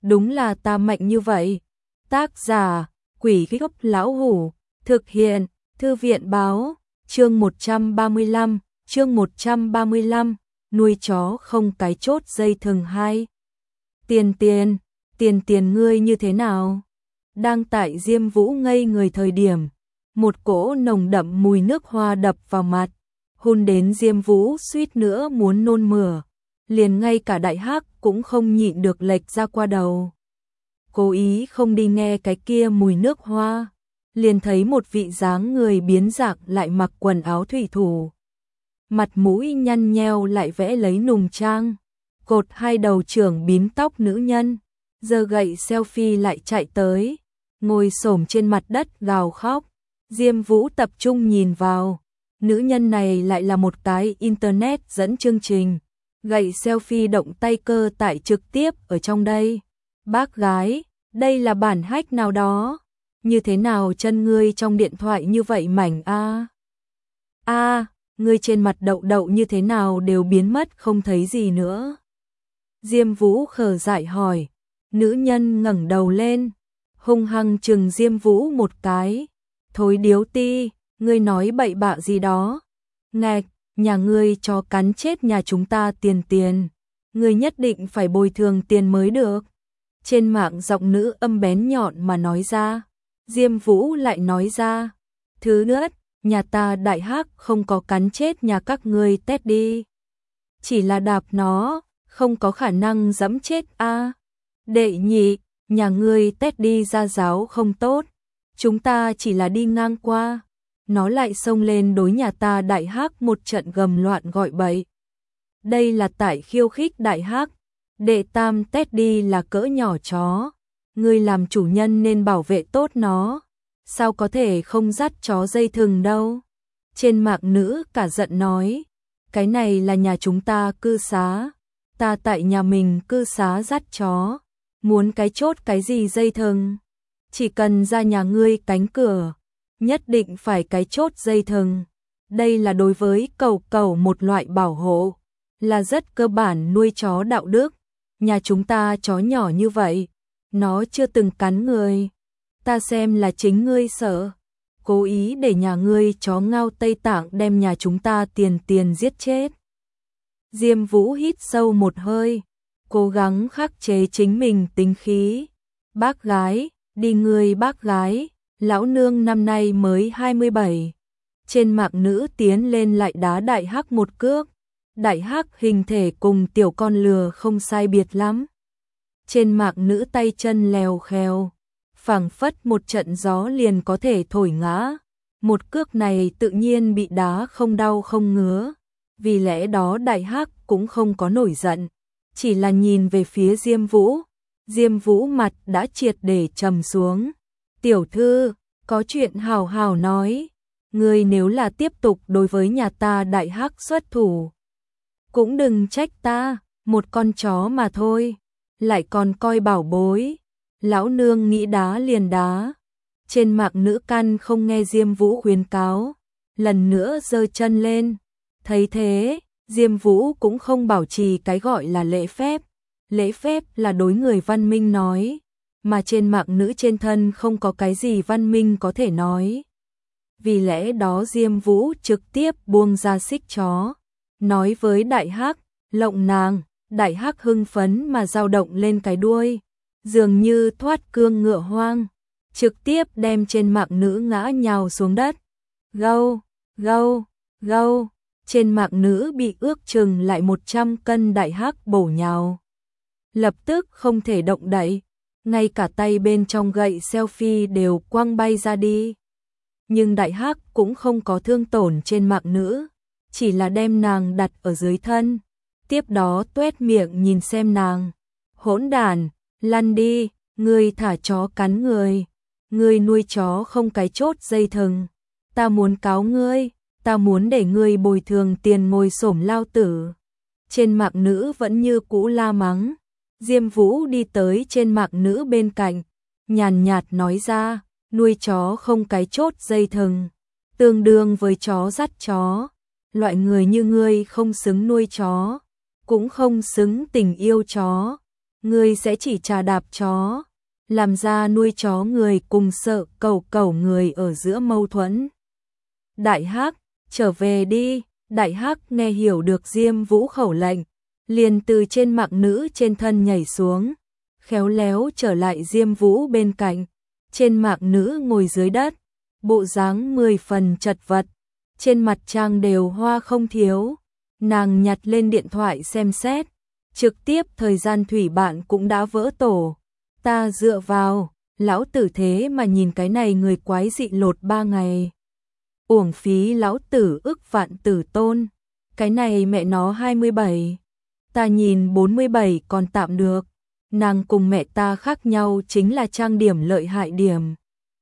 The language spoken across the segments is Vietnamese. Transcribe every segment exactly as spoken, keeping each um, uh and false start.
đúng là ta mạnh như vậy. Tác giả, Quỷ Gốc Lão Hủ, thực hiện, Thư viện Báo, chương một trăm ba mươi lăm, chương một trăm ba mươi lăm, nuôi chó không cái chốt dây thừng hai. Tiền tiền, tiền tiền ngươi như thế nào? Đang tại Diêm Vũ ngây người thời điểm, một cỗ nồng đậm mùi nước hoa đập vào mặt, hun đến Diêm Vũ suýt nữa muốn nôn mửa, liền ngay cả Đại Hắc cũng không nhịn được lệch ra qua đầu. Cố ý không đi nghe cái kia mùi nước hoa, liền thấy một vị dáng người biến dạng lại mặc quần áo thủy thủ. Mặt mũi nhăn nheo lại vẽ lấy nùng trang, cột hai đầu trưởng bím tóc nữ nhân, giơ gậy selfie lại chạy tới, ngồi xổm trên mặt đất gào khóc. Diêm Vũ tập trung nhìn vào, nữ nhân này lại là một cái internet dẫn chương trình, gậy selfie động tay cơ tại trực tiếp ở trong đây. Bác gái, đây là bản hack nào đó, như thế nào chân ngươi trong điện thoại như vậy mảnh a? A, ngươi trên mặt đậu đậu như thế nào đều biến mất không thấy gì nữa. Diêm Vũ khờ dại hỏi, nữ nhân ngẩng đầu lên, hung hăng chừng Diêm Vũ một cái. Thối điếu ti, ngươi nói bậy bạ gì đó? Ngạch, nhà ngươi cho cắn chết nhà chúng ta tiền tiền, ngươi nhất định phải bồi thường tiền mới được. Trên mạng giọng nữ âm bén nhọn mà nói ra, Diêm Vũ lại nói ra, thứ nữa, nhà ta Đại Hắc không có cắn chết nhà các ngươi tét đi. Chỉ là đạp nó, không có khả năng dẫm chết a. À. Đệ nhị, nhà ngươi tét đi ra giáo không tốt, chúng ta chỉ là đi ngang qua, nó lại xông lên đối nhà ta Đại Hắc một trận gầm loạn gọi bậy. Đây là tại khiêu khích Đại Hắc. Đệ tam tét đi là cỡ nhỏ chó, ngươi làm chủ nhân nên bảo vệ tốt nó, sao có thể không dắt chó dây thừng đâu. Trên mạng nữ cả giận nói, cái này là nhà chúng ta cư xá, ta tại nhà mình cư xá dắt chó, muốn cái chốt cái gì dây thừng, chỉ cần ra nhà ngươi cánh cửa, nhất định phải cái chốt dây thừng. Đây là đối với cẩu cẩu một loại bảo hộ, là rất cơ bản nuôi chó đạo đức. Nhà chúng ta chó nhỏ như vậy, nó chưa từng cắn người, ta xem là chính ngươi sợ, cố ý để nhà ngươi chó ngao Tây Tạng đem nhà chúng ta tiền tiền giết chết. Diêm Vũ hít sâu một hơi, cố gắng khắc chế chính mình tính khí. Bác gái, đi ngươi bác gái, lão nương năm nay mới hai mươi bảy. Trên mạng nữ tiến lên lại đá Đại Hắc một cước. Đại Hắc hình thể cùng tiểu con lừa không sai biệt lắm. Trên mạng nữ tay chân lèo khèo, phảng phất một trận gió liền có thể thổi ngã. Một cước này tự nhiên bị đá không đau không ngứa. Vì lẽ đó Đại Hắc cũng không có nổi giận, chỉ là nhìn về phía Diêm Vũ. Diêm Vũ mặt đã triệt để trầm xuống. Tiểu thư, có chuyện hào hào nói. Ngươi nếu là tiếp tục đối với nhà ta Đại Hắc xuất thủ, cũng đừng trách ta, một con chó mà thôi, lại còn coi bảo bối. Lão nương nghĩ đá liền đá. Trên mạng nữ căn không nghe Diêm Vũ khuyến cáo, lần nữa giơ chân lên. Thấy thế, Diêm Vũ cũng không bảo trì cái gọi là lễ phép. Lễ phép là đối người văn minh nói, mà trên mạng nữ trên thân không có cái gì văn minh có thể nói. Vì lẽ đó Diêm Vũ trực tiếp buông ra xích chó, nói với Đại Hắc, lộng nàng. Đại Hắc hưng phấn mà dao động lên cái đuôi, dường như thoát cương ngựa hoang, trực tiếp đem trên mạng nữ ngã nhào xuống đất. Gâu, gâu, gâu, trên mạng nữ bị ước chừng lại một trăm cân Đại Hắc bổ nhào. Lập tức không thể động đậy, ngay cả tay bên trong gậy selfie đều quăng bay ra đi. Nhưng Đại Hắc cũng không có thương tổn trên mạng nữ, chỉ là đem nàng đặt ở dưới thân, tiếp đó tuét miệng nhìn xem nàng. Hỗn đản, lăn đi, ngươi thả chó cắn người, ngươi nuôi chó không cái chốt dây thừng, ta muốn cáo ngươi, ta muốn để ngươi bồi thường tiền ngồi xổm lao tử. Trên mạng nữ vẫn như cũ la mắng. Diêm Vũ đi tới trên mạng nữ bên cạnh, nhàn nhạt nói ra, nuôi chó không cái chốt dây thừng, tương đương với chó dắt chó. Loại người như ngươi không xứng nuôi chó, cũng không xứng tình yêu chó. ngươi sẽ chỉ trà đạp chó, làm ra nuôi chó người cùng sợ cẩu cẩu người ở giữa mâu thuẫn. Đại Hắc, trở về đi. Đại Hắc nghe hiểu được Diêm Vũ khẩu lệnh, liền từ trên mạng nữ trên thân nhảy xuống, khéo léo trở lại Diêm Vũ bên cạnh. Trên mạng nữ ngồi dưới đất, bộ dáng mười phần chật vật, trên mặt trang đều hoa không thiếu. Nàng nhặt lên điện thoại xem xét, trực tiếp thời gian thủy bạn cũng đã vỡ tổ. Ta dựa vào, lão tử thế mà nhìn cái này người quái dị lột ba ngày. Uổng phí lão tử ức vạn tử tôn, cái này mẹ nó hai mươi bảy. Ta nhìn bốn mươi bảy còn tạm được, nàng cùng mẹ ta khác nhau chính là trang điểm lợi hại điểm.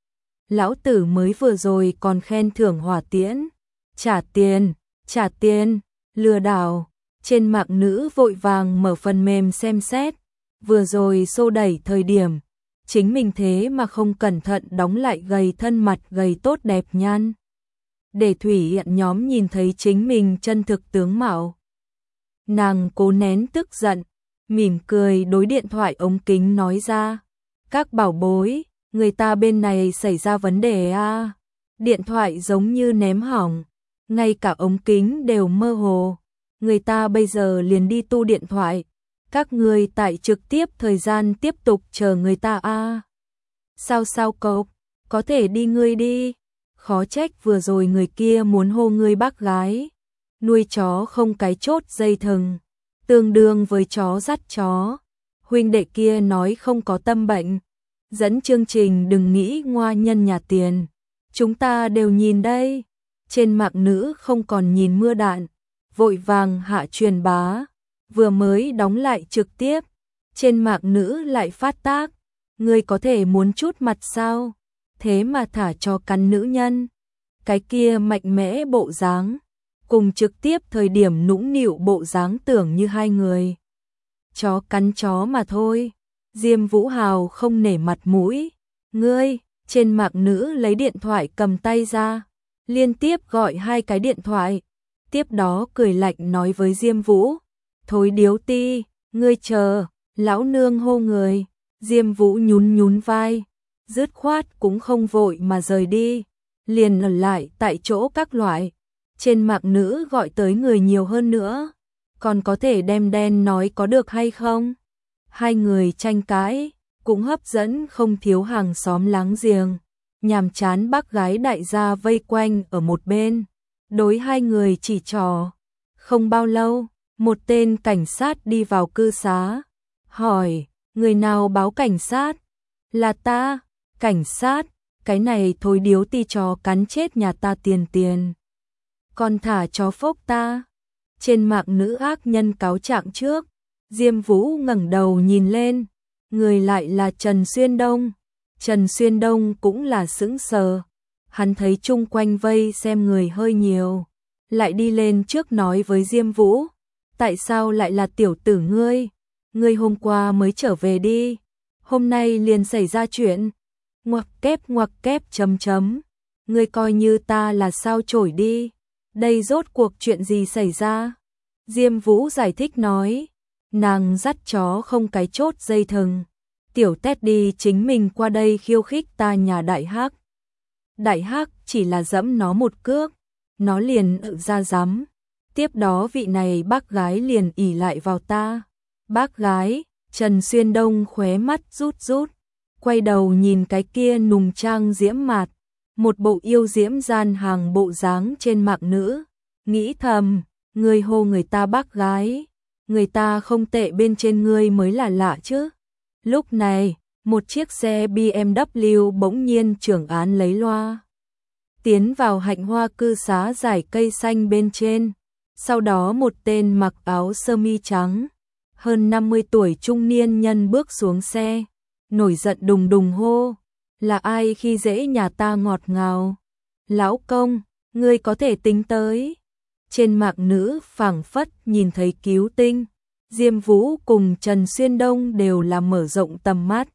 Lão tử mới vừa rồi còn khen thưởng hỏa tiễn, trả tiền, trả tiền, lừa đảo. Trên mạng nữ vội vàng mở phần mềm xem xét, vừa rồi xô đẩy thời điểm, chính mình thế mà không cẩn thận đóng lại gầy thân mặt gầy tốt đẹp nhan. Để Thủy Hiện nhóm nhìn thấy chính mình chân thực tướng mạo. Nàng cố nén tức giận, mỉm cười đối điện thoại ống kính nói ra, các bảo bối, người ta bên này xảy ra vấn đề à. Điện thoại giống như ném hỏng, ngay cả ống kính đều mơ hồ. Người ta bây giờ liền đi tu điện thoại, các người tại trực tiếp thời gian tiếp tục chờ người ta à. Sao sao cậu, có thể đi ngươi đi. Khó trách vừa rồi người kia muốn hô ngươi bác gái. Nuôi chó không cái chốt dây thừng, tương đương với chó dắt chó. Huynh đệ kia nói không có tâm bệnh, dẫn chương trình đừng nghĩ ngoa nhân nhà tiền. Chúng ta đều nhìn đây. Trên mạng nữ không còn nhìn mưa đạn, vội vàng hạ truyền bá. Vừa mới đóng lại trực tiếp, trên mạng nữ lại phát tác. Ngươi có thể muốn chút mặt sao? Thế mà thả cho cắn nữ nhân. Cái kia mạnh mẽ bộ dáng, cùng trực tiếp thời điểm nũng nịu bộ dáng tưởng như hai người. Chó cắn chó mà thôi. Diêm Vũ Hào không nể mặt mũi. Ngươi, trên mạng nữ lấy điện thoại cầm tay ra, liên tiếp gọi hai cái điện thoại. Tiếp đó cười lạnh nói với Diêm Vũ, thối điếu ti, ngươi chờ, lão nương hô người. Diêm Vũ nhún nhún vai, dứt khoát cũng không vội mà rời đi, liền ở lại tại chỗ các loại. Trên mạng nữ gọi tới người nhiều hơn nữa, còn có thể đem đen nói có được hay không? Hai người tranh cãi, cũng hấp dẫn không thiếu hàng xóm láng giềng. Nhàm chán bác gái đại gia vây quanh ở một bên, đối hai người chỉ trò. Không bao lâu, một tên cảnh sát đi vào cư xá, hỏi, người nào báo cảnh sát? Là ta. Cảnh sát, cái này thối điếu ti chó cắn chết nhà ta tiền tiền. Còn thả chó phốc ta. Trên mạng nữ ác nhân cáo trạng trước, Diêm Vũ ngẩng đầu nhìn lên, người lại là Trần Xuyên Đông. Trần Xuyên Đông cũng là sững sờ, hắn thấy chung quanh vây xem người hơi nhiều, lại đi lên trước nói với Diêm Vũ, tại sao lại là tiểu tử ngươi? Ngươi hôm qua mới trở về đi, hôm nay liền xảy ra chuyện. Ngoặc kép ngoặc kép chấm chấm, ngươi coi như ta là sao chổi đi, đây rốt cuộc chuyện gì xảy ra? Diêm Vũ giải thích nói, nàng dắt chó không cái chốt dây thừng, tiểu Teddy chính mình qua đây khiêu khích ta nhà Đại Hắc. Đại Hắc chỉ là dẫm nó một cước, nó liền ự ra dám. Tiếp đó vị này bác gái liền ỉ lại vào ta. Bác gái, Trần Xuyên Đông khóe mắt rút rút, quay đầu nhìn cái kia nùng trang diễm mạt, một bộ yêu diễm gian hàng bộ dáng trên mạng nữ, nghĩ thầm, ngươi hô người ta bác gái, người ta không tệ bên trên ngươi mới là lạ chứ. Lúc này, một chiếc xe bê em vê bỗng nhiên trưởng án lấy loa, tiến vào hạnh hoa cư xá dải cây xanh bên trên. Sau đó một tên mặc áo sơ mi trắng, hơn năm mươi tuổi trung niên nhân bước xuống xe, nổi giận đùng đùng hô, là ai khi dễ nhà ta ngọt ngào? Lão công, ngươi có thể tính tới. Trên mạng nữ phảng phất nhìn thấy cứu tinh, Diêm Vũ cùng Trần Xuyên Đông đều là mở rộng tầm mắt.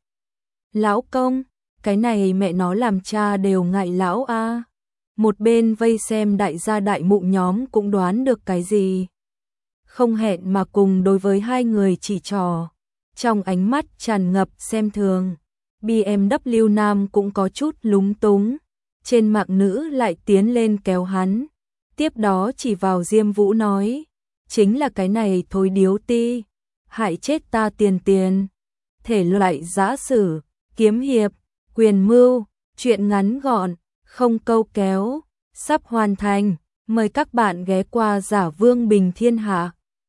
Lão công, cái này mẹ nó làm cha đều ngại lão a. Một bên vây xem đại gia đại mụ nhóm cũng đoán được cái gì, không hẹn mà cùng đối với hai người chỉ trò. trong ánh mắt tràn ngập xem thường. bê em vê nam cũng có chút lúng túng, trên mạng nữ lại tiến lên kéo hắn, tiếp đó chỉ vào Diêm Vũ nói, chính là cái này thối điếu ti, hại chết ta tiền tiền. Thể loại giã sử, kiếm hiệp, quyền mưu, truyện ngắn gọn, không câu kéo, sắp hoàn thành, mời các bạn ghé qua Giả Vương Bình Thiên Hạ.